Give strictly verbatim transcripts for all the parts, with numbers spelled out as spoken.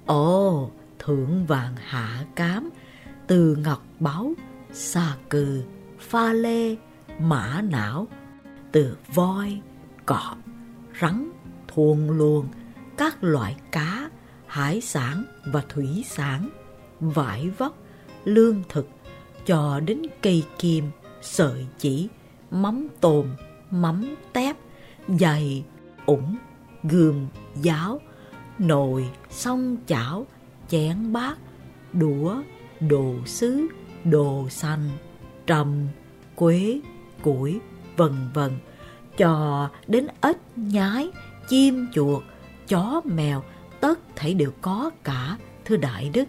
Ồ, thượng vàng hạ cám, từ ngọc báu, xà cừ, pha lê, mã não, từ voi, cọp, rắn, thuôn luồng, các loại cá, hải sản và thủy sản, vải vóc, lương thực, cho đến cây kim, sợi chỉ, mắm tôm, mắm tép, giày, ủng, gươm, giáo, nồi, xông chảo, chén bát, đũa, đồ sứ, đồ xanh, trầm, quế, củi, vân vân, cho đến ếch, nhái, chim chuột, chó mèo, tất thảy đều có cả, thưa đại đức.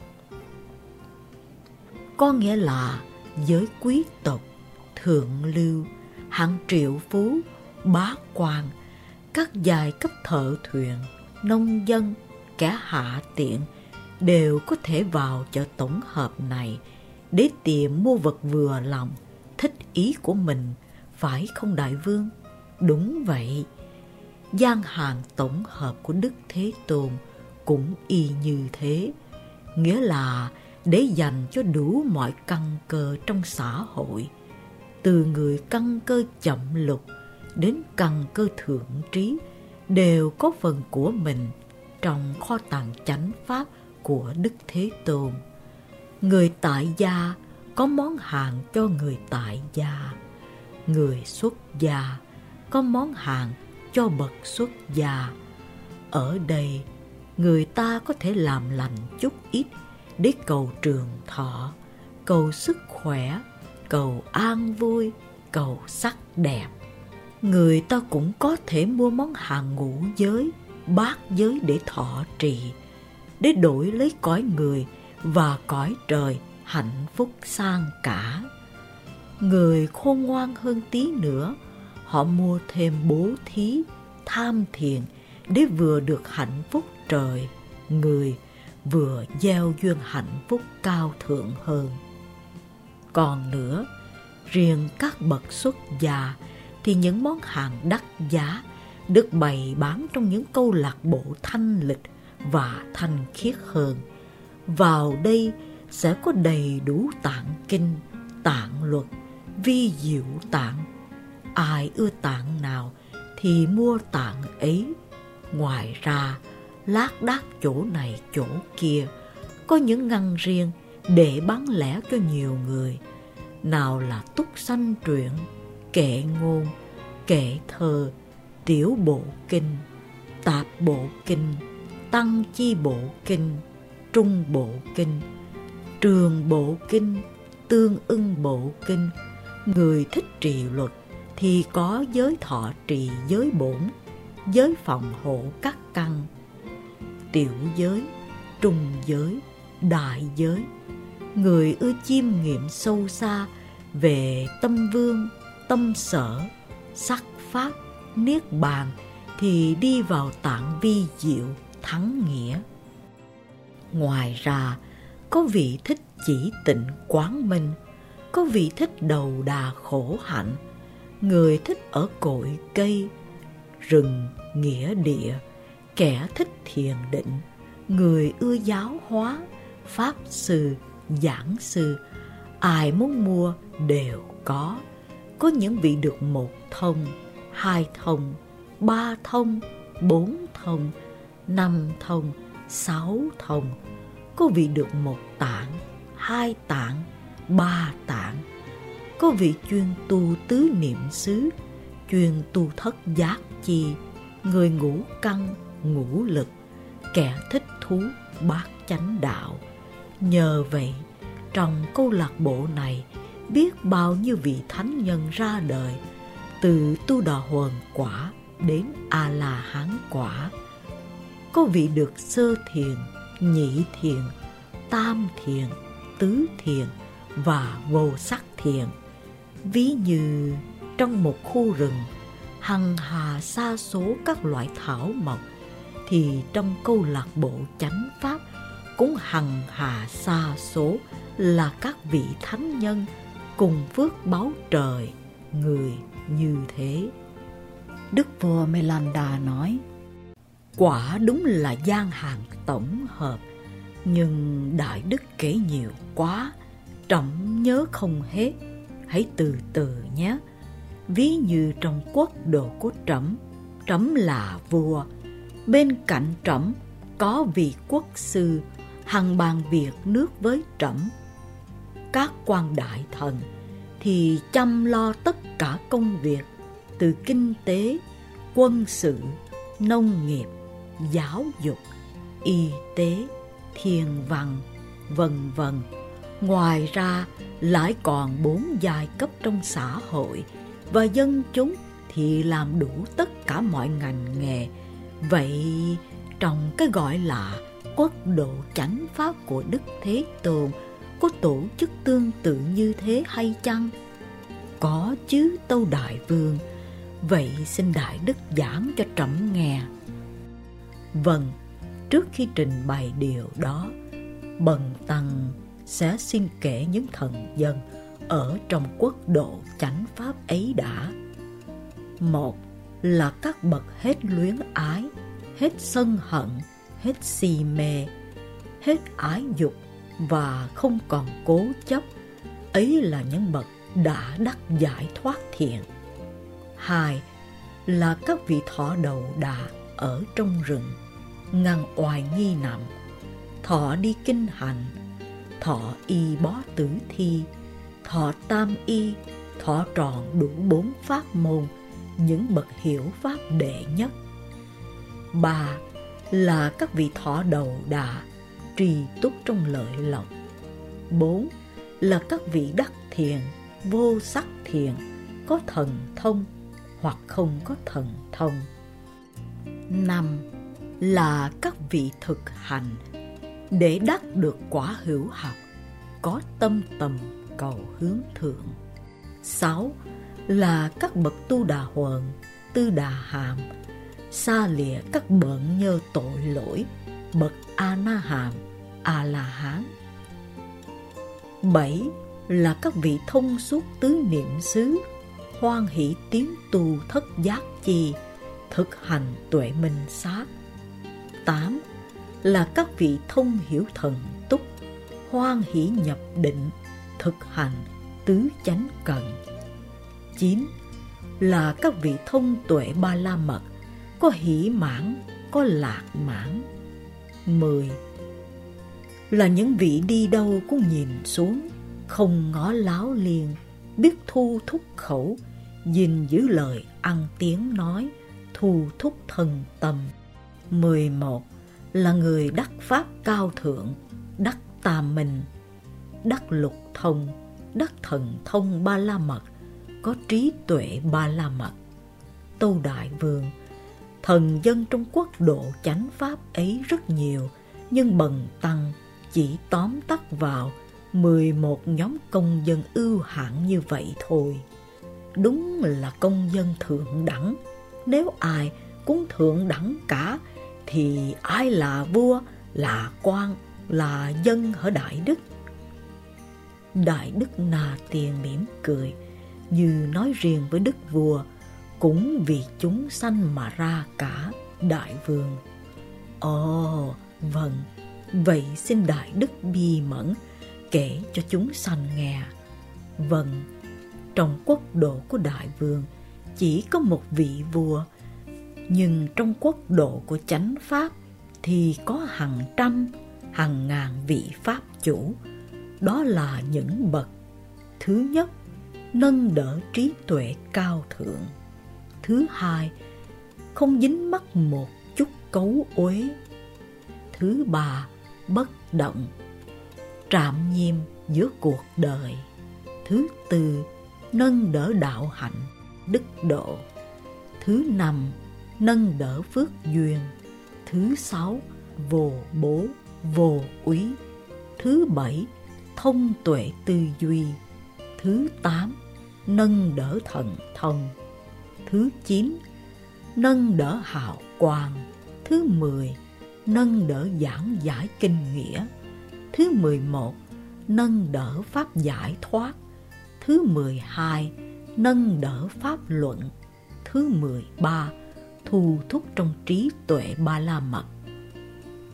Có nghĩa là giới quý tộc, thượng lưu, hạng triệu phú, bá quan, các giai cấp thợ thuyền, nông dân, kẻ hạ tiện đều có thể vào chợ tổng hợp này để tìm mua vật vừa lòng, thích ý của mình, phải không đại vương? Đúng vậy. Gian hàng tổng hợp của Đức Thế Tôn cũng y như thế, nghĩa là để dành cho đủ mọi căn cơ trong xã hội, từ người căn cơ chậm lục đến căn cơ thượng trí, đều có phần của mình trong kho tàng chánh pháp của Đức Thế Tôn. Người tại gia có món hàng cho người tại gia, người xuất gia có món hàng cho bậc xuất gia. Ở đây, người ta có thể làm lành chút ít để cầu trường thọ, cầu sức khỏe, cầu an vui, cầu sắc đẹp. Người ta cũng có thể mua món hàng ngũ giới, bát giới để thọ trì, để đổi lấy cõi người và cõi trời hạnh phúc sang cả. Người khôn ngoan hơn tí nữa, họ mua thêm bố thí, tham thiền để vừa được hạnh phúc trời, người, vừa gieo duyên hạnh phúc cao thượng hơn. Còn nữa, riêng các bậc xuất gia thì những món hàng đắt giá được bày bán trong những câu lạc bộ thanh lịch và thanh khiết hơn. Vào đây sẽ có đầy đủ tạng kinh, tạng luật, vi diệu tạng. Ai ưa tạng nào thì mua tạng ấy. Ngoài ra, lác đác chỗ này chỗ kia, có những ngăn riêng để bán lẻ cho nhiều người. Nào là túc sanh truyện, kệ ngôn, kệ thơ, tiểu bộ kinh, tạp bộ kinh, tăng chi bộ kinh, trung bộ kinh, trường bộ kinh, tương ưng bộ kinh. Người thích trì luật thì có giới thọ trì giới bổn, giới phòng hộ các căn, tiểu giới, trung giới, đại giới. Người ưa chiêm nghiệm sâu xa về tâm vương, tâm sở, sắc pháp, niết bàn thì đi vào tạng vi diệu, thắng nghĩa. Ngoài ra, có vị thích chỉ tịnh quán minh, có vị thích đầu đà khổ hạnh, người thích ở cội cây, rừng, nghĩa địa, kẻ thích thiền định, người ưa giáo hóa, pháp sư, giảng sư. Ai muốn mua đều có. Có những vị được một thông, hai thông, ba thông, bốn thông, năm thông, sáu thông. Có vị được một tạng, hai tạng, ba tạng. Có vị chuyên tu tứ niệm xứ, chuyên tu thất giác chi, người ngũ căn, ngũ lực, kẻ thích thú bát chánh đạo. Nhờ vậy, trong câu lạc bộ này, biết bao nhiêu vị thánh nhân ra đời, từ tu đà huần quả đến a la hán quả. Có vị được sơ thiền, nhị thiền, tam thiền, tứ thiền và vô sắc thiền. Ví như trong một khu rừng hằng hà sa số các loại thảo mộc, thì trong câu lạc bộ chánh pháp cũng hằng hà sa số là các vị thánh nhân cùng phước báo trời người như thế. Đức vua Melanda nói: quả đúng là gian hàng tổng hợp, nhưng đại đức kể nhiều quá, trẫm nhớ không hết, hãy từ từ nhé. Ví như trong quốc độ của trẫm, trẫm là vua, bên cạnh trẫm có vị quốc sư hằng bàn việc nước với trẫm. Các quan đại thần thì chăm lo tất cả công việc, từ kinh tế, quân sự, nông nghiệp, giáo dục, y tế, thiền văn, vân vân. Ngoài ra lại còn bốn giai cấp trong xã hội, và dân chúng thì làm đủ tất cả mọi ngành nghề. Vậy trong cái gọi là quốc độ chánh pháp của Đức Thế Tôn có tổ chức tương tự như thế hay chăng? Có chứ, tâu đại vương. Vậy xin đại đức giảng cho trẫm nghe. Vâng, trước khi trình bày điều đó, bần tăng sẽ xin kể những thần dân ở trong quốc độ chánh pháp ấy đã. Một là các bậc hết luyến ái, hết sân hận, hết si mê, hết ái dục và không còn cố chấp. Ấy là những bậc đã đắc giải thoát thiền. Hai là các vị thọ đầu đà ở trong rừng, ngăn oai nghi nằm, thọ đi kinh hành, thọ y bó tử thi, thọ tam y, thọ tròn đủ bốn pháp môn, những bậc hiểu pháp đệ nhất. Ba là các vị thọ đầu đà, trì túc trong lợi lộc. Bốn là các vị đắc thiền, vô sắc thiền, có thần thông hoặc không có thần thông. Năm là các vị thực hành để đắc được quả hữu học, có tâm tầm cầu hướng thượng. Sáu là các bậc tu đà huần, tư đà hàm, xa lìa các bận nhơ tội lỗi, bậc a na hàm, a la hán. Bảy là các vị thông suốt tứ niệm xứ, hoan hỷ tiến tu thất giác chi, thực hành tuệ minh sát. Tám là các vị thông hiểu thần túc, hoan hỷ nhập định, thực hành tứ chánh cần. Chín là các vị thông tuệ ba la mật, có hỷ mãn, có lạc mãn. Mười là những vị đi đâu cũng nhìn xuống, không ngó láo liền, biết thu thúc khẩu, gìn giữ lời ăn tiếng nói, thu thúc thân tâm. Mười một là người đắc pháp cao thượng, đắc tà minh, đắc lục thông, đắc thần thông ba la mật, có trí tuệ ba la mật. Tâu đại vương, thần dân trong quốc độ chánh pháp ấy rất nhiều, nhưng bần tăng chỉ tóm tắt vào mười một nhóm công dân ưu hạng như vậy thôi. Đúng là công dân thượng đẳng. Nếu ai cũng thượng đẳng cả, thì ai là vua, là quan, là dân hả đại đức? Đại đức Na Tiên mỉm cười, như nói riêng với đức vua, cũng vì chúng sanh mà ra cả, đại vương. Ồ, vâng, vậy xin đại đức bi mẫn kể cho chúng sanh nghe. Vâng, trong quốc độ của đại vương chỉ có một vị vua, nhưng trong quốc độ của chánh pháp thì có hàng trăm, hàng ngàn vị pháp chủ. Đó là những bậc: thứ nhất, nâng đỡ trí tuệ cao thượng; thứ hai, không dính mắc một chút cấu uế; thứ ba, bất động, trạm nhiêm giữa cuộc đời; thứ tư, nâng đỡ đạo hạnh, đức độ; thứ năm, nâng đỡ phước duyên; thứ sáu, vô bố, vô úy; thứ bảy, thông tuệ tư duy; thứ tám, nâng đỡ thần thông; thứ chín, nâng đỡ hào quang; thứ mười, nâng đỡ giảng giải kinh nghĩa; thứ mười một, nâng đỡ pháp giải thoát; thứ mười hai, nâng đỡ pháp luận; thứ mười ba, thu thúc trong trí tuệ ba la mật.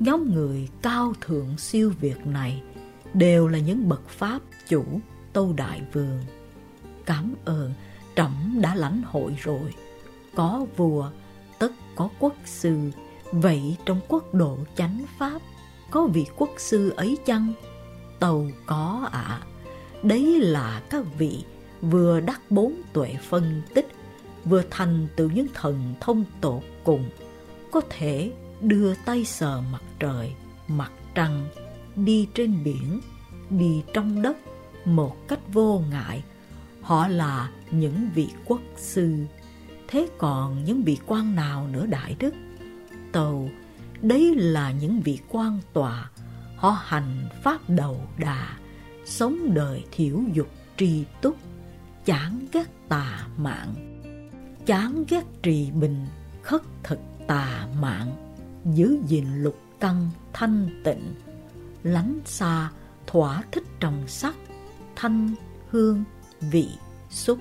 Nhóm người cao thượng siêu việt này đều là những bậc pháp chủ Tâu Đại Vương. Cảm ơn, trẫm đã lãnh hội rồi. Có vua, tất có quốc sư. Vậy trong quốc độ chánh pháp, có vị quốc sư ấy chăng? Tâu có ạ. À. Đấy là các vị vừa đắc bốn tuệ phân tích, vừa thành tựu những thần thông tột cùng, có thể đưa tay sờ mặt trời, mặt trăng, đi trên biển, đi trong đất một cách vô ngại. Họ là những vị quốc sư. Thế còn những vị quan nào nữa đại đức? Tâu, đấy là những vị quan tòa. Họ hành pháp đầu đà, sống đời thiểu dục tri túc, chán ghét tà mạng, chán ghét trì bình, khất thực tà mạng, giữ gìn lục căn thanh tịnh, lánh xa thỏa thích trồng sắc, thanh hương vị xúc.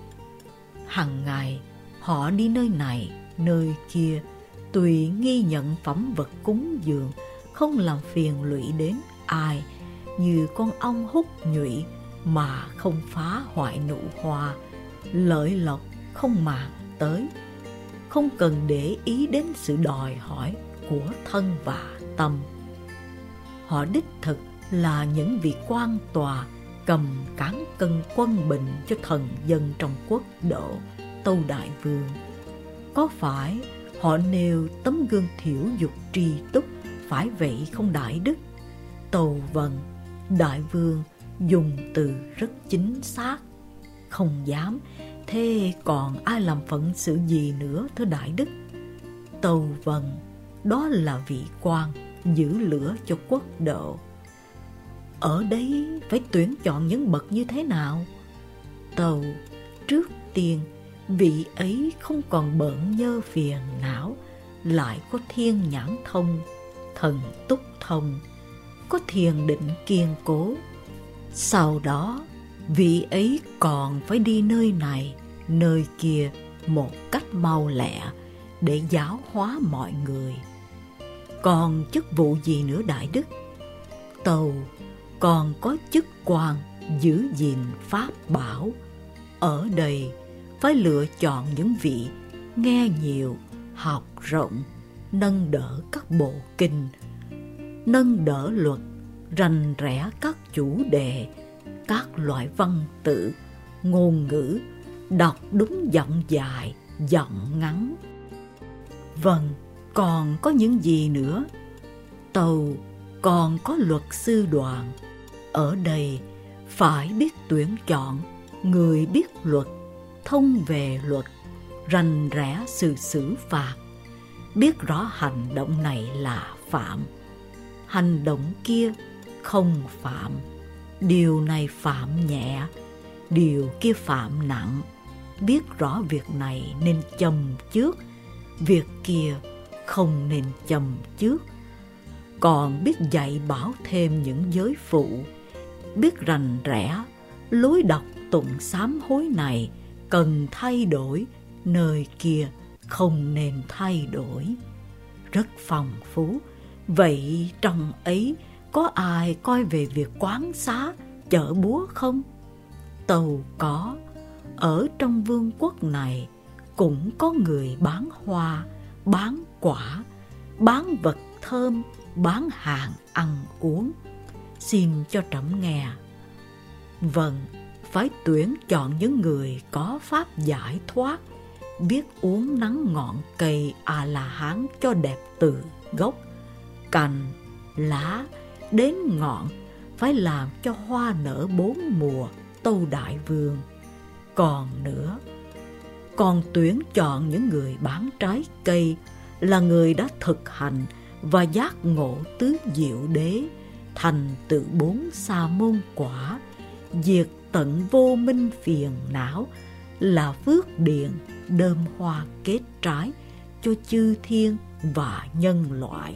Hằng ngày họ đi nơi này nơi kia, tùy nghi nhận phẩm vật cúng dường, không làm phiền lụy đến ai, như con ong hút nhụy mà không phá hoại nụ hoa, lợi lộc không màng tới, không cần để ý đến sự đòi hỏi của thân và tâm. Họ đích thực là những vị quan tòa cầm cán cân quân bình cho thần dân trong quốc độ Tâu Đại Vương. Có phải họ nêu tấm gương thiểu dục tri túc, phải vậy không đại đức? Tâu vâng, Đại Vương dùng từ rất chính xác. Không dám, thế còn ai làm phận sự gì nữa thưa đại đức? Tâu vâng, đó là vị quan giữ lửa cho quốc độ. Ở đây phải tuyển chọn những bậc như thế nào? Tâu, trước tiên vị ấy không còn bận nhơ phiền não, lại có thiên nhãn thông, thần túc thông, có thiền định kiên cố. Sau đó vị ấy còn phải đi nơi này nơi kia một cách mau lẹ để giáo hóa mọi người. Còn chức vụ gì nữa đại đức? Tâu, còn có chức quan giữ gìn pháp bảo. Ở đây phải lựa chọn những vị nghe nhiều, học rộng, nâng đỡ các bộ kinh, nâng đỡ luật, rành rẽ các chủ đề, các loại văn tự, ngôn ngữ, đọc đúng giọng dài, giọng ngắn. Vâng, còn có những gì nữa? Tâu, còn có luật sư đoàn. Ở đây phải biết tuyển chọn người biết luật, thông về luật, rành rẽ sự xử phạt, biết rõ hành động này là phạm, hành động kia không phạm, điều này phạm nhẹ, điều kia phạm nặng, biết rõ việc này nên châm trước, việc kia không nên châm trước. Còn biết dạy bảo thêm những giới phụ, biết rành rẽ lối đọc tụng sám hối này cần thay đổi, nơi kia không nên thay đổi. Rất phong phú. Vậy trong ấy có ai coi về việc quán xá, chợ búa không? Tâu có. Ở trong vương quốc này cũng có người bán hoa, bán quả, bán vật thơm, bán hàng ăn uống. Xin cho trẫm nghe. Vâng, phải tuyển chọn những người có pháp giải thoát, biết uống nắng ngọn cây A-la-hán cho đẹp từ gốc, cành, lá đến ngọn, phải làm cho hoa nở bốn mùa, Tâu Đại Vương. Còn nữa, còn tuyển chọn những người bán trái cây, là người đã thực hành và giác ngộ tứ diệu đế, thành tựu bốn sa môn quả, diệt tận vô minh phiền não, là phước điền đơm hoa kết trái cho chư thiên và nhân loại.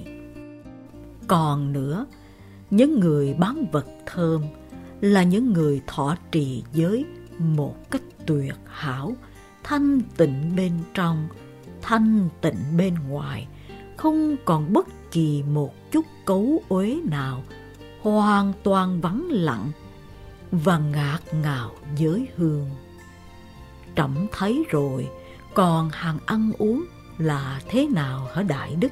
Còn nữa, những người bán vật thơm là những người thọ trì giới một cách tuyệt hảo, thanh tịnh bên trong, thanh tịnh bên ngoài, không còn bất kỳ một chút cấu uế nào, hoàn toàn vắng lặng và ngạt ngào giới hương. Trẫm thấy rồi, còn hàng ăn uống là thế nào hả đại đức?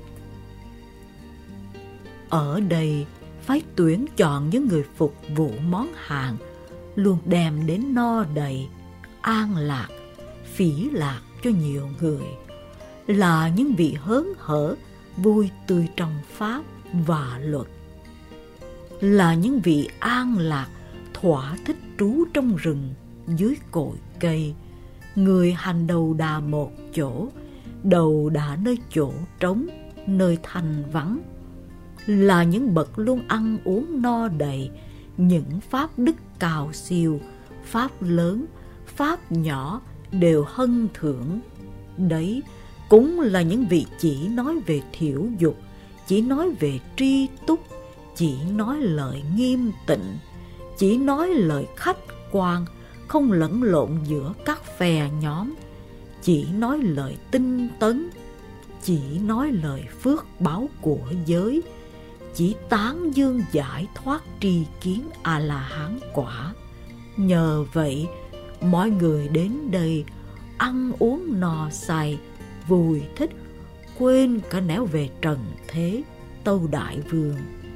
Ở đây phải tuyển chọn những người phục vụ món hàng luôn đem đến no đầy, an lạc, phỉ lạc cho nhiều người, là những vị hớn hở, vui tươi trong pháp và luật, là những vị an lạc, thỏa thích trú trong rừng dưới cội cây, người hành đầu đà một chỗ, đầu đà nơi chỗ trống, nơi thanh vắng, là những bậc luôn ăn uống no đầy những pháp đức cao siêu, pháp lớn, pháp nhỏ đều hân thưởng. Đấy cũng là những vị chỉ nói về thiểu dục, chỉ nói về tri túc, chỉ nói lời nghiêm tịnh, chỉ nói lời khách quan, không lẫn lộn giữa các phe nhóm, chỉ nói lời tinh tấn, chỉ nói lời phước báo của giới, chỉ tán dương giải thoát tri kiến A-la-hán quả. Nhờ vậy, mọi người đến đây ăn uống no say, vui thích, quên cả nẻo về trần thế, tâu đại vương.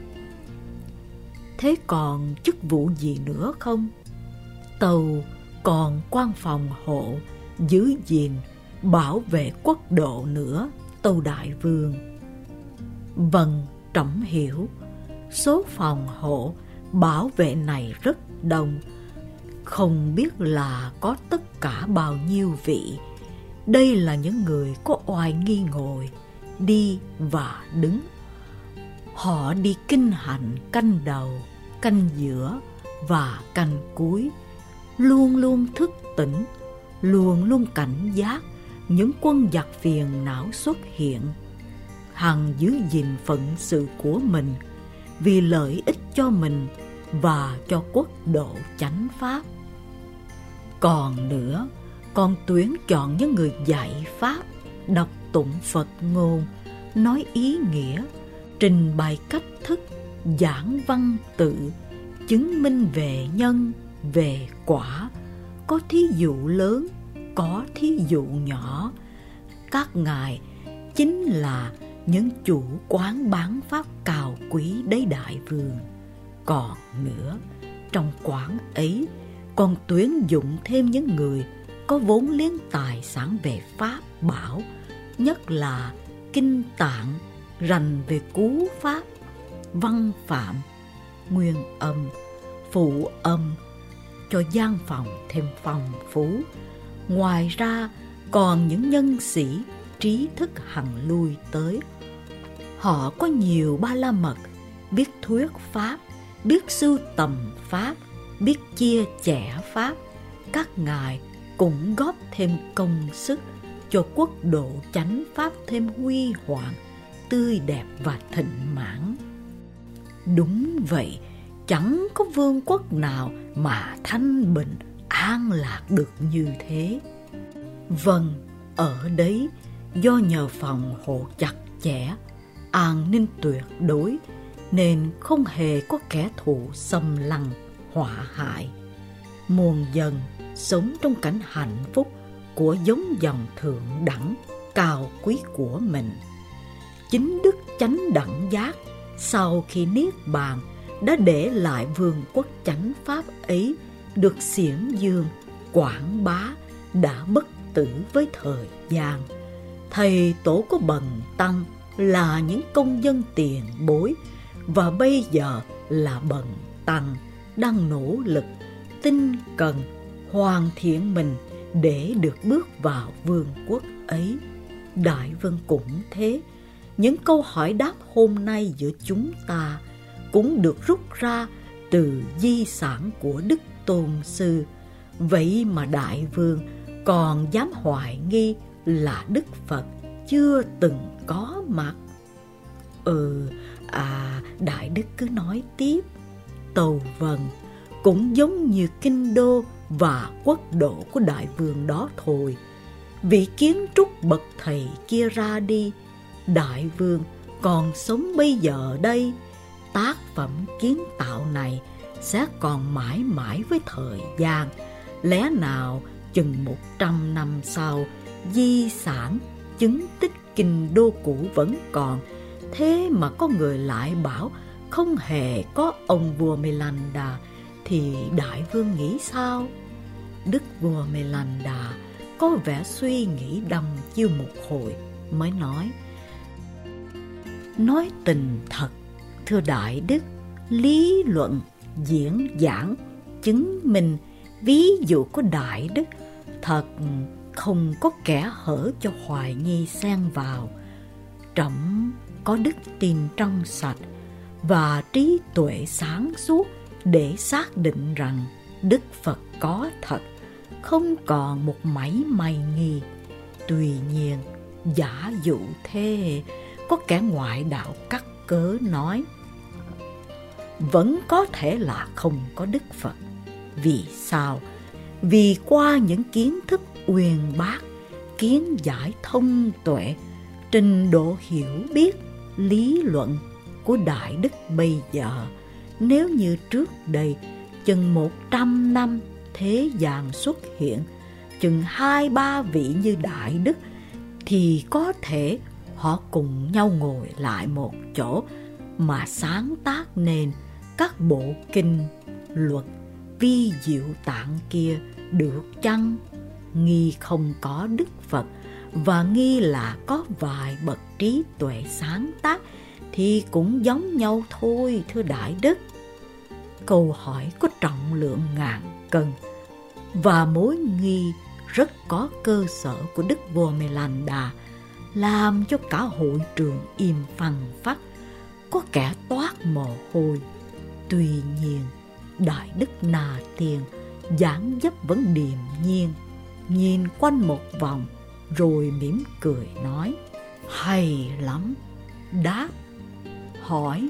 Thế còn chức vụ gì nữa không? Tâu còn quan phòng hộ, giữ gìn, bảo vệ quốc độ nữa, tâu đại vương. Vâng, trẫm hiểu. Số phòng hộ, bảo vệ này rất đông, không biết là có tất cả bao nhiêu vị. Đây là những người có oai nghi ngồi, đi và đứng. Họ đi kinh hành canh đầu, canh giữa và canh cuối, luôn luôn thức tỉnh, luôn luôn cảnh giác những quân giặc phiền não xuất hiện, hằng giữ gìn phận sự của mình vì lợi ích cho mình và cho quốc độ chánh pháp. Còn nữa, còn tuyển chọn những người dạy pháp, đọc tụng Phật ngôn, nói ý nghĩa, trình bày cách thức, giảng văn tự, chứng minh về nhân, về quả, có thí dụ lớn, có thí dụ nhỏ. Các ngài chính là những chủ quán bán pháp cao quý đấy đại vương. Còn nữa, trong quán ấy còn tuyển dụng thêm những người có vốn liếng tài sản về pháp bảo, nhất là kinh tạng, rành về cú pháp, văn phạm, nguyên âm, phụ âm, cho gian phòng thêm phong phú. Ngoài ra còn những nhân sĩ trí thức hằng lui tới. Họ có nhiều ba la mật, biết thuyết pháp, biết sưu tầm pháp, biết chia sẻ pháp. Các ngài cũng góp thêm công sức cho quốc độ chánh pháp thêm huy hoàng, tươi đẹp và thịnh mãn. Đúng vậy, chẳng có vương quốc nào mà thanh bình, an lạc được như thế. Vâng, ở đấy do nhờ phòng hộ chặt chẽ, an ninh tuyệt đối, nên không hề có kẻ thù xâm lăng, họa hại. Muôn dân sống trong cảnh hạnh phúc của giống dòng thượng đẳng, cao quý của mình. Chính đức chánh đẳng giác sau khi niết bàn đã để lại vương quốc chánh pháp ấy được xiển dương, quảng bá, đã bất tử với thời gian. Thầy tổ của Bần Tăng là những công dân tiền bối, và bây giờ là Bần Tăng đang nỗ lực, tinh cần, hoàn thiện mình để được bước vào vương quốc ấy. Đại vương cũng thế. Những câu hỏi đáp hôm nay giữa chúng ta cũng được rút ra từ di sản của Đức Tôn Sư. Vậy mà đại vương còn dám hoài nghi là Đức Phật chưa từng có mặt. Ừ, à, đại đức cứ nói tiếp. Tâu vâng, cũng giống như kinh đô và quốc độ của đại vương đó thôi. Vị kiến trúc bậc thầy kia ra đi, đại vương còn sống bây giờ đây, tác phẩm kiến tạo này sẽ còn mãi mãi với thời gian. Lẽ nào chừng một trăm năm sau, di sản chứng tích kinh đô cũ vẫn còn, thế mà có người lại bảo không hề có ông vua Melanda, thì đại vương nghĩ sao? Đức vua Melanda có vẻ suy nghĩ đăm chiêu một hồi mới nói: Nói tình thật, thưa đại đức, lý luận, diễn giảng, chứng minh ví dụ của đại đức thật không có kẻ hở cho hoài nghi xen vào. Trẫm có đức tin trong sạch và trí tuệ sáng suốt để xác định rằng Đức Phật có thật, không còn một mảy may nghi. Tuy nhiên, giả dụ thế, có kẻ ngoại đạo cắt cớ nói: Vẫn có thể là không có Đức Phật. Vì sao? Vì qua những kiến thức uyên bác, kiến giải thông tuệ, trình độ hiểu biết, lý luận của Đại Đức bây giờ, nếu như trước đây chừng một trăm năm thế gian xuất hiện chừng hai ba vị như Đại Đức, thì có thể họ cùng nhau ngồi lại một chỗ mà sáng tác nên các bộ kinh luật vi diệu tạng kia được chăng? Nghi không có Đức Phật và nghi là có vài bậc trí tuệ sáng tác thì cũng giống nhau thôi, thưa Đại Đức. Câu hỏi có trọng lượng ngàn cân, và mối nghi rất có cơ sở của Đức vua Melanda làm cho cả hội trường im phăng phắc, có kẻ toát mồ hôi. Tuy nhiên, Đại Đức Na Tiên dáng dấp vẫn điềm nhiên, nhìn quanh một vòng rồi mỉm cười nói: Hay lắm. Đáp: Hỏi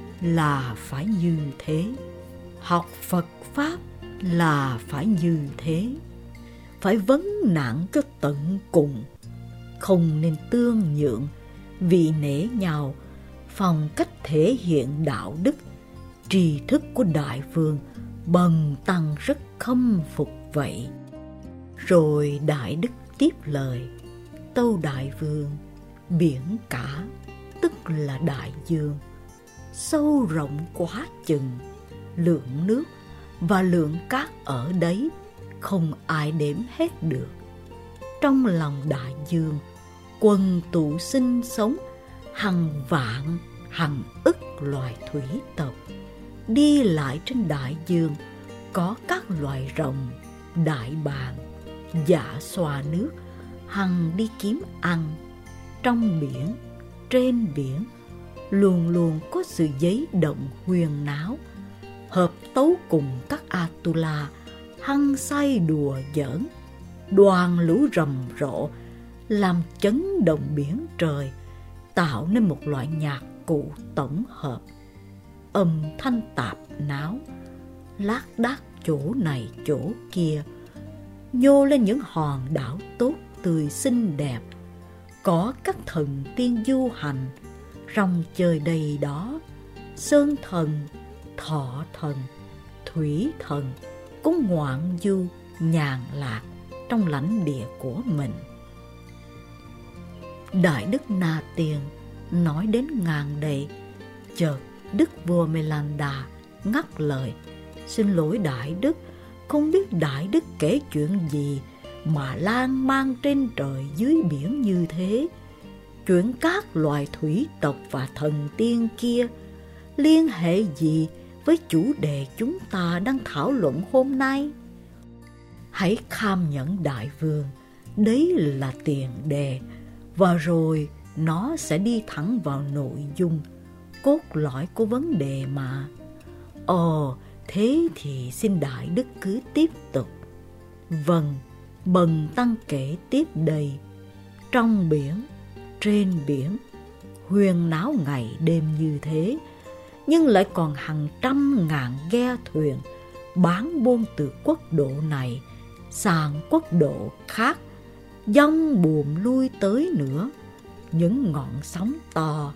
là phải như thế, học Phật Pháp là phải như thế, phải vấn nạn cho tận cùng, không nên tương nhượng, vì nể nhau, phong cách thể hiện đạo đức, tri thức của đại vương bần tăng rất khâm phục vậy. Rồi Đại Đức tiếp lời: Tâu đại vương, biển cả tức là đại dương, sâu rộng quá chừng, lượng nước và lượng cát ở đấy không ai đếm hết được. Trong lòng đại dương quần tụ sinh sống hàng vạn hàng ức loài thủy tộc. Đi lại trên đại dương có các loài rồng, đại bàng, dạ xoa nước hằng đi kiếm ăn. Trong biển, trên biển luôn luôn có sự giấy động huyền náo, hợp tấu cùng các Atula hăng say đùa giỡn, đoàn lũ rầm rộ làm chấn động biển trời, tạo nên một loại nhạc cụ tổng hợp, âm thanh tạp náo, lác đác chỗ này chỗ kia, nhô lên những hòn đảo tốt tươi xinh đẹp, có các thần tiên du hành rong chơi đầy đó. Sơn thần, thọ thần, thủy thần cũng ngoạn du nhàn lạc trong lãnh địa của mình. Đại Đức Na Tiên nói đến ngàn đầy, chợt Đức vua Melanda ngắt lời: Xin lỗi Đại Đức, không biết Đại Đức kể chuyện gì mà lan man trên trời dưới biển như thế. Chuyện các loài thủy tộc và thần tiên kia liên hệ gì với chủ đề chúng ta đang thảo luận hôm nay? Hãy kham nhẫn đại vương, đấy là tiền đề, và rồi nó sẽ đi thẳng vào nội dung, cốt lõi của vấn đề mà. Ồ, thế thì xin Đại Đức cứ tiếp tục. Vâng, bần tăng kể tiếp đây. Trong biển, trên biển, huyền náo ngày đêm như thế, nhưng lại còn hàng trăm ngàn ghe thuyền bán buôn từ quốc độ này sang quốc độ khác, dông buồm lui tới nữa. Những ngọn sóng to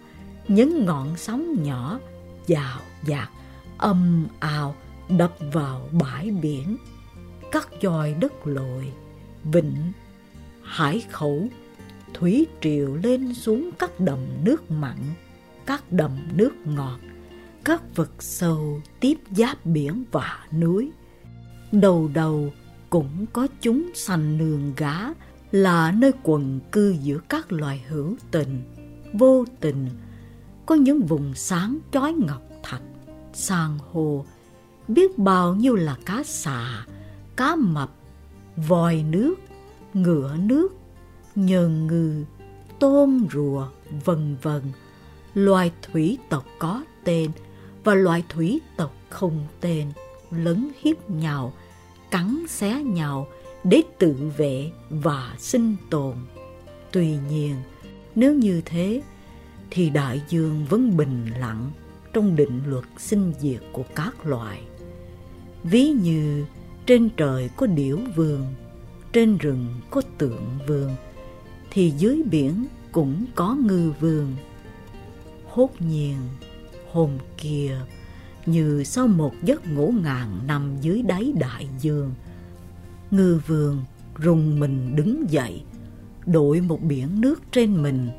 những ngọn sóng nhỏ dào dạt âm ào đập vào bãi biển, các dòi đất lồi, vịnh, hải khẩu, thủy triều lên xuống các đầm nước mặn, các đầm nước ngọt, các vực sâu tiếp giáp biển và núi. Đầu đầu cũng có chúng sanh nương gá, là nơi quần cư giữa các loài hữu tình, vô tình. Có những vùng sáng chói ngọc thạch, san hô, biết bao nhiêu là cá sà, cá mập, vòi nước, ngựa nước, nhờn ngư, tôm rùa, vân vân. Loài thủy tộc có tên và loài thủy tộc không tên lấn hiếp nhau, cắn xé nhau để tự vệ và sinh tồn. Tuy nhiên, nếu như thế thì đại dương vẫn bình lặng trong định luật sinh diệt của các loài. Ví như trên trời có điểu vương, trên rừng có tượng vương, thì dưới biển cũng có ngư vương. Hốt nhiên, hôm kia, như sau một giấc ngủ ngàn năm dưới đáy đại dương, ngư vương rùng mình đứng dậy, đội một biển nước trên mình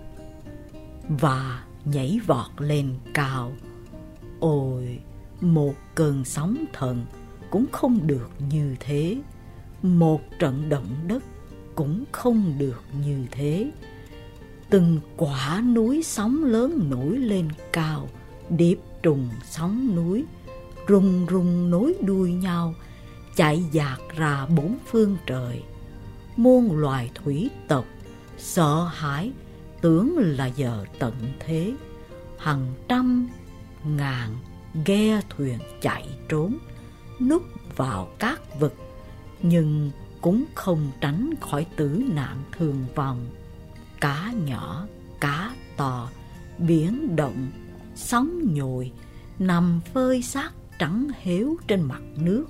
và nhảy vọt lên cao. Ôi, một cơn sóng thần cũng không được như thế, một trận động đất cũng không được như thế. Từng quả núi sóng lớn nổi lên cao, điệp trùng sóng núi, rung rung nối đuôi nhau, chạy dạt ra bốn phương trời. Muôn loài thủy tộc sợ hãi, tưởng là giờ tận thế. Hàng trăm ngàn ghe thuyền chạy trốn, núp vào các vực, nhưng cũng không tránh khỏi tử nạn thương vong. Cá nhỏ, cá to, biển động, sóng nhồi, nằm phơi xác trắng héo trên mặt nước.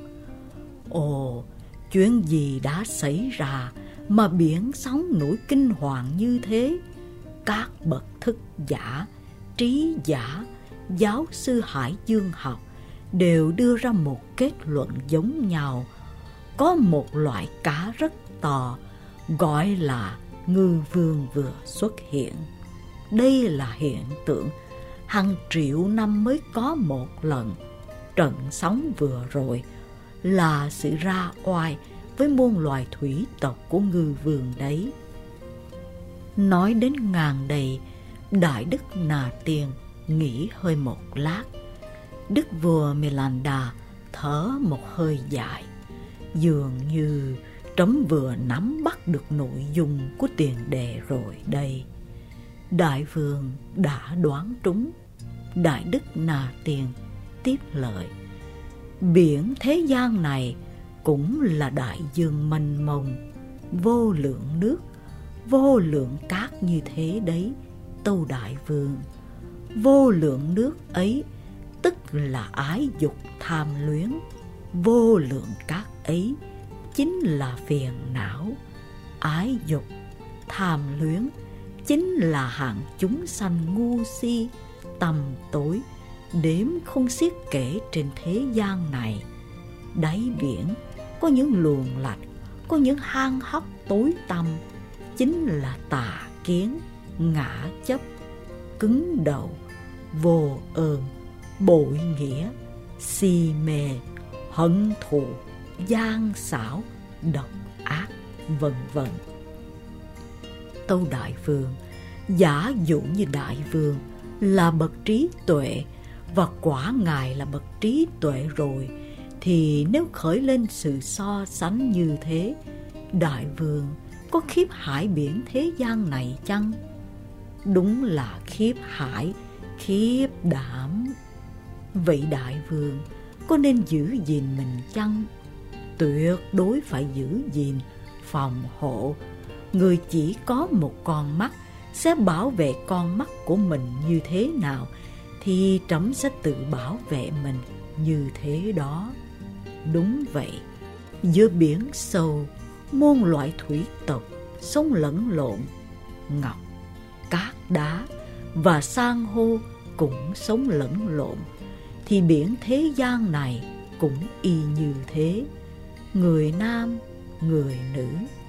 Ồ, chuyện gì đã xảy ra mà biển sóng nổi kinh hoàng như thế? Các bậc thức giả, trí giả, giáo sư hải dương học đều đưa ra một kết luận giống nhau. Có một loại cá rất to, gọi là ngư vương vừa xuất hiện. Đây là hiện tượng hàng triệu năm mới có một lần. Trận sóng vừa rồi là sự ra oai với muôn loài thủy tộc của ngư vương đấy. Nói đến ngàn đầy, Đại Đức Nà Tiên nghỉ hơi một lát. Đức vua Melanda thở một hơi dài, dường như trẫm vừa nắm bắt được nội dung của tiền đề rồi đây. Đại vương đã đoán trúng. Đại Đức Nà Tiên tiếp lời: biển thế gian này cũng là đại dương mênh mông, vô lượng nước, vô lượng cát như thế đấy, tâu đại vương. Vô lượng nước ấy tức là ái dục tham luyến, vô lượng cát ấy chính là phiền não. Ái dục tham luyến chính là hạng chúng sanh ngu si, tầm tối, đếm không xiết kể trên thế gian này. Đáy biển có những luồng lạch, có những hang hốc tối tăm, chính là tà kiến, ngã chấp, cứng đầu, vô ơn, bội nghĩa, si mê, hận thù, gian xảo, độc ác, vân vân. Tâu đại vương, giả dụ như đại vương là bậc trí tuệ, và quả ngài là bậc trí tuệ rồi, thì nếu khởi lên sự so sánh như thế, đại vương có khiếp hải biển thế gian này chăng? Đúng là khiếp hải, khiếp đảm. Vậy đại vương có nên giữ gìn mình chăng? Tuyệt đối phải giữ gìn, phòng hộ. Người chỉ có một con mắt sẽ bảo vệ con mắt của mình như thế nào, thì trẫm sẽ tự bảo vệ mình như thế đó. Đúng vậy, giữa biển sâu, muôn loại thủy tộc sống lẫn lộn, ngọc, cát đá, và san hô cũng sống lẫn lộn, thì biển thế gian này cũng y như thế. Người nam, người nữ,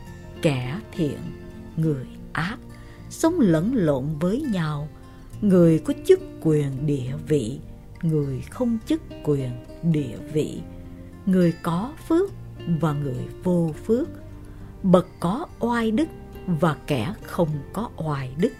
kẻ thiện, người ác, sống lẫn lộn với nhau. Người có chức quyền địa vị, người không chức quyền địa vị, người có phước và người vô phước, bậc có oai đức và kẻ không có oai đức,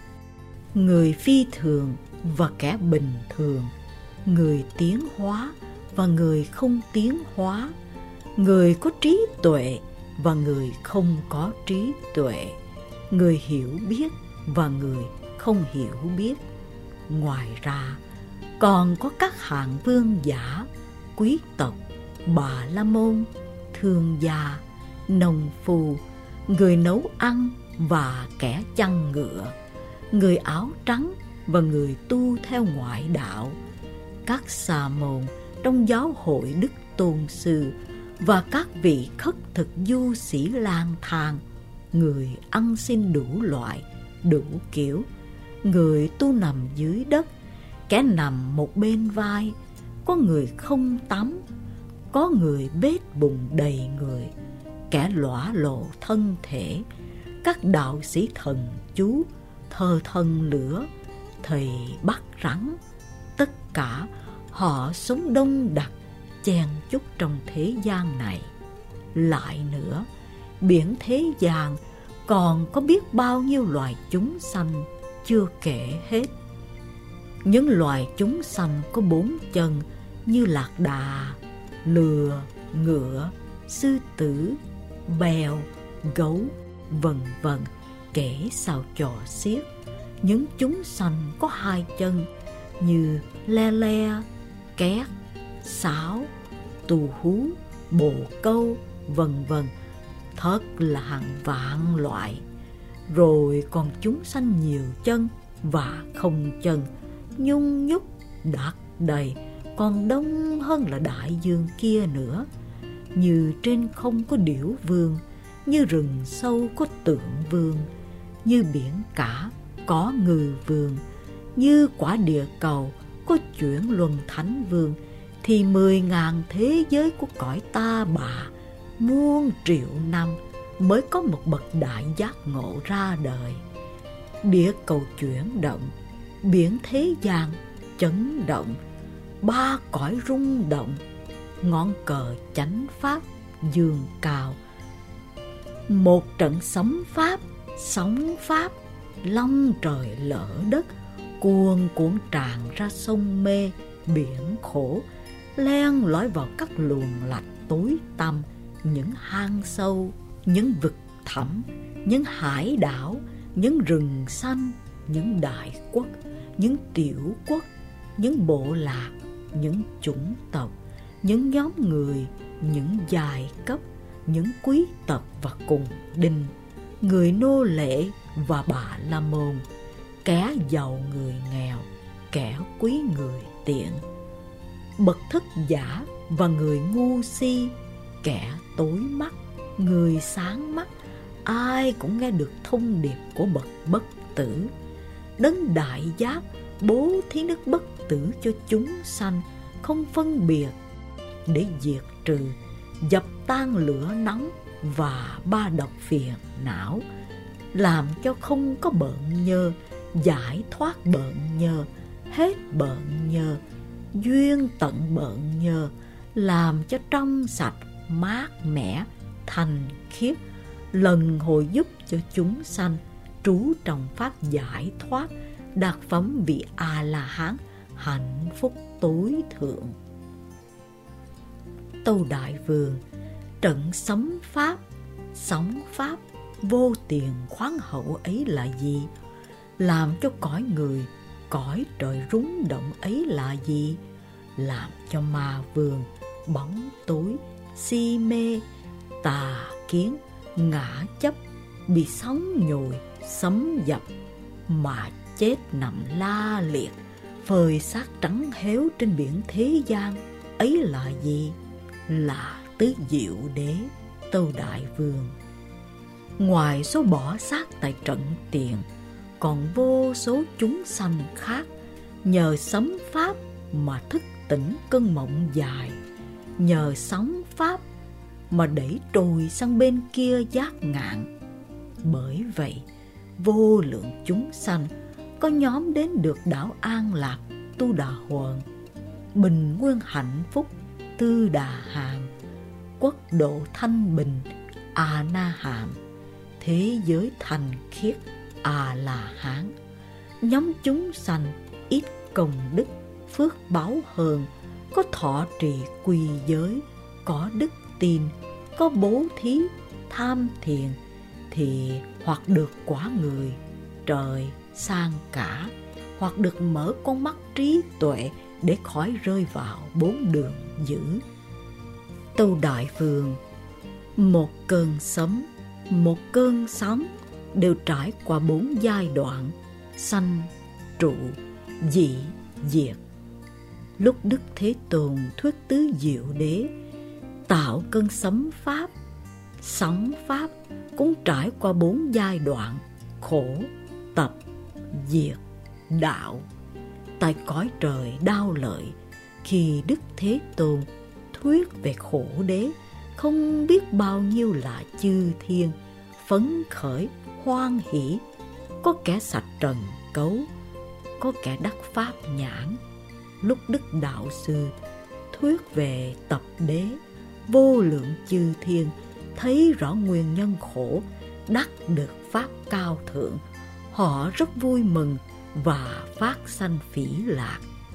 người phi thường và kẻ bình thường, người tiến hóa và người không tiến hóa, người có trí tuệ và người không có trí tuệ, người hiểu biết và người không hiểu biết. Ngoài ra, còn có các hạng vương giả, quý tộc, bà la môn, thương gia, nông phu, người nấu ăn và kẻ chăn ngựa, người áo trắng và người tu theo ngoại đạo, các sa môn trong giáo hội Đức Tôn Sư và các vị khất thực du sĩ lang thang, người ăn xin đủ loại, đủ kiểu, người tu nằm dưới đất, kẻ nằm một bên vai, có người không tắm, có người bết bùn đầy người, kẻ lõa lộ thân thể, các đạo sĩ thần chú, thờ thần lửa, thầy bắt rắn. Tất cả họ sống đông đặc, chen chúc trong thế gian này. Lại nữa, biển thế gian còn có biết bao nhiêu loài chúng sanh chưa kể hết. Những loài chúng sanh có bốn chân như lạc đà, lừa, ngựa, sư tử, bèo, gấu, vân vân, kể sao trò xiết. Những chúng sanh có hai chân như le le, két, sáo, tù hú, bồ câu, vân vân, thật là hàng vạn loại. Rồi còn chúng sanh nhiều chân và không chân, nhung nhúc, đặc đầy, còn đông hơn là đại dương kia nữa. Như trên không có điểu vương, như rừng sâu có tượng vương, như biển cả có ngư vương, như quả địa cầu có chuyển luân thánh vương, thì mười ngàn thế giới của cõi ta bà muôn triệu năm mới có một bậc đại giác ngộ ra đời. Địa cầu chuyển động, biển thế gian chấn động, ba cõi rung động, ngọn cờ chánh pháp dương cao. Một trận sấm pháp, sóng pháp, long trời lở đất, cuồn cuộn tràn ra sông mê, biển khổ, len lỏi vào các luồng lạch tối tăm, những hang sâu, những vực thẳm, những hải đảo, những rừng xanh, những đại quốc, những tiểu quốc, những bộ lạc, những chủng tộc, những nhóm người, những giai cấp, những quý tộc và cùng đinh, người nô lệ và bà la môn, kẻ giàu người nghèo, kẻ quý người tiện, bậc thức giả và người ngu si, kẻ tối mắt, người sáng mắt, ai cũng nghe được thông điệp của bậc bất tử. Đấng đại giác bố thí nước bất tử cho chúng sanh, không phân biệt, để diệt trừ, dập tan lửa nóng và ba độc phiền não, làm cho không có bợn nhơ, giải thoát bợn nhơ, hết bợn nhơ, duyên tận bợn nhơ, làm cho trong sạch, mát mẻ, thành khiết, lần hồi giúp cho chúng sanh trú trong pháp giải thoát, đạt phẩm vị A La Hán, hạnh phúc tối thượng. Tâu Đại Vương, trận sấm pháp, sóng pháp vô tiền khoáng hậu ấy là gì? Làm cho cõi người, cõi trời rúng động ấy là gì? Làm cho ma vương, bóng tối, si mê, tà kiến, ngã chấp, bị sóng nhồi, sấm dập, mà chết nằm la liệt, phơi xác trắng héo trên biển thế gian ấy là gì? Là Tứ Diệu Đế. Tâu Đại Vương, ngoài số bỏ xác tại trận tiền, còn vô số chúng sanh khác nhờ sấm pháp mà thức tỉnh cơn mộng dài, nhờ sóng pháp mà đẩy trôi sang bên kia giác ngạn. Bởi vậy, vô lượng chúng sanh có nhóm đến được đảo An Lạc Tu Đà Hoàn, bình nguyên hạnh phúc Tư Đà Hàm, quốc độ thanh bình A Na Hàm, thế giới thành khiết A La Hán. Nhóm chúng sanh ít công đức phước báu hơn, có thọ trì quy giới, có đức tin, có bố thí tham thiền, thì hoặc được quả người trời sang cả, hoặc được mở con mắt trí tuệ để khỏi rơi vào bốn đường dữ. Tâu Đại Vương, một cơn sấm, một cơn sóng đều trải qua bốn giai đoạn: sanh, trụ, dị, diệt. Lúc Đức Thế Tôn thuyết tứ diệu đế tạo cơn sấm pháp, sóng pháp cũng trải qua bốn giai đoạn: khổ, tập, diệt, đạo. Tại cõi trời Đao Lợi, khi Đức Thế Tôn thuyết về khổ đế, không biết bao nhiêu là chư thiên phấn khởi hoan hỷ, có kẻ sạch trần cấu, có kẻ đắc pháp nhãn. Lúc Đức Đạo Sư thuyết về tập đế, vô lượng chư thiên thấy rõ nguyên nhân khổ, đắc được pháp cao thượng, họ rất vui mừng và phát sanh phỉ lạc.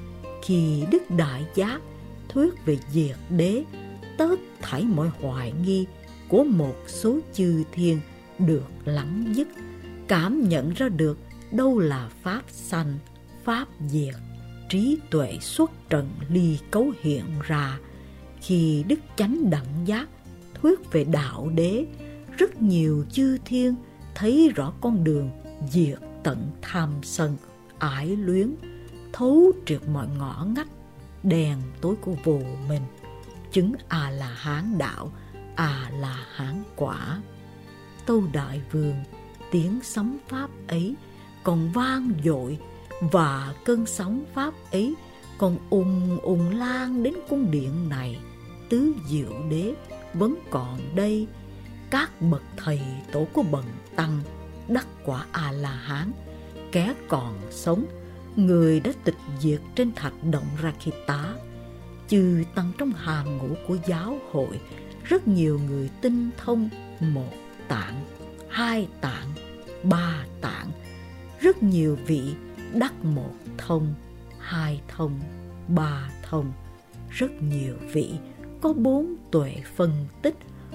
Khi Đức Đại Giác thuyết về diệt đế, tất thảy mọi hoài nghi của một số chư thiên được lắng dứt, cảm nhận ra được đâu là pháp sanh, pháp diệt, trí tuệ xuất trần ly cấu hiện ra. Khi Đức Chánh Đẳng Giác thuyết về đạo đế, rất nhiều chư thiên thấy rõ con đường diệt tận tham sân, ái luyến, thấu triệt mọi ngõ ngách đen tối của vô minh, chứng A La Hán đạo, A La Hán quả. Tâu Đại Vương, tiếng sấm pháp ấy còn vang dội, và cơn sóng pháp ấy còn ùng ùng lan đến cung điện này. Tứ diệu đế vẫn còn đây. Các bậc thầy tổ của bần tăng đắc quả A La Hán, kẻ còn sống, người đã tịch diệt trên thạch động Rakita. Chư tăng trong hàng ngũ của giáo hội, rất nhiều người tinh thông một tạng, hai tạng, ba tạng. Rất nhiều vị đắc một thông, hai thông, ba thông. Rất nhiều vị có bốn tuệ phân tích,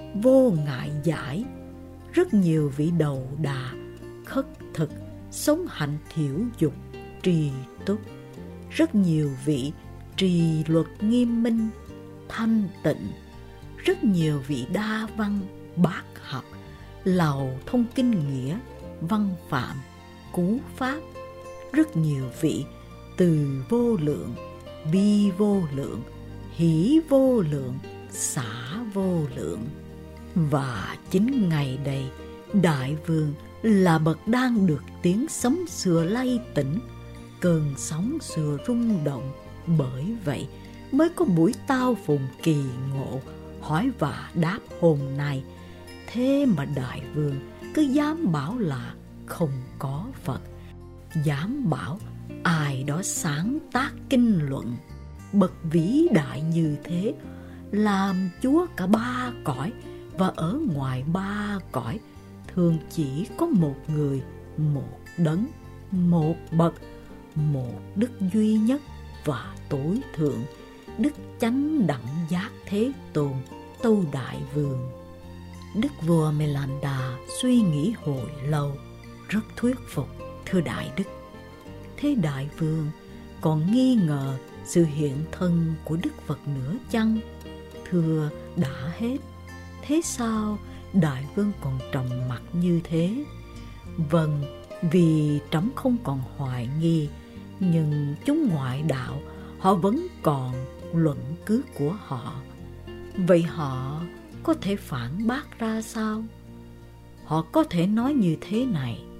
vô ngại giải. Rất nhiều vị đầu đà, khất thực, sống hạnh thiểu dục, trì túc. Rất nhiều vị trì luật nghiêm minh, thanh tịnh. Rất nhiều vị đa văn, bác học, lầu thông kinh nghĩa, văn phạm, cú pháp. Rất nhiều vị từ vô lượng, bi vô lượng, hỷ vô lượng, xả vô lượng. Và chính ngày đây, Đại Vương là bậc đang được tiếng sấm sưa lay tỉnh, cơn sóng sưa rung động. Bởi vậy mới có buổi tao phùng kỳ ngộ, hỏi và đáp hôm nay. Thế mà Đại Vương cứ dám bảo là không có Phật, dám bảo ai đó sáng tác kinh luận. Bậc vĩ đại như thế, làm chúa cả ba cõi, và ở ngoài ba cõi thường chỉ có một người, một đấng, một bậc, một đức duy nhất và tối thượng, Đức Chánh Đẳng Giác Thế Tôn. Tâu Đại Vương. Đức vua Melanda suy nghĩ hồi lâu, rất thuyết phục. Thưa Đại Đức, thế Đại Vương còn nghi ngờ sự hiện thân của Đức Phật nữa chăng? Thưa, đã hết. Thế sao Đại Vương còn trầm mặc như thế? Vâng, vì trẫm không còn hoài nghi, nhưng chúng ngoại đạo họ vẫn còn luận cứ của họ. Vậy họ có thể phản bác ra sao? Họ có thể nói như thế này: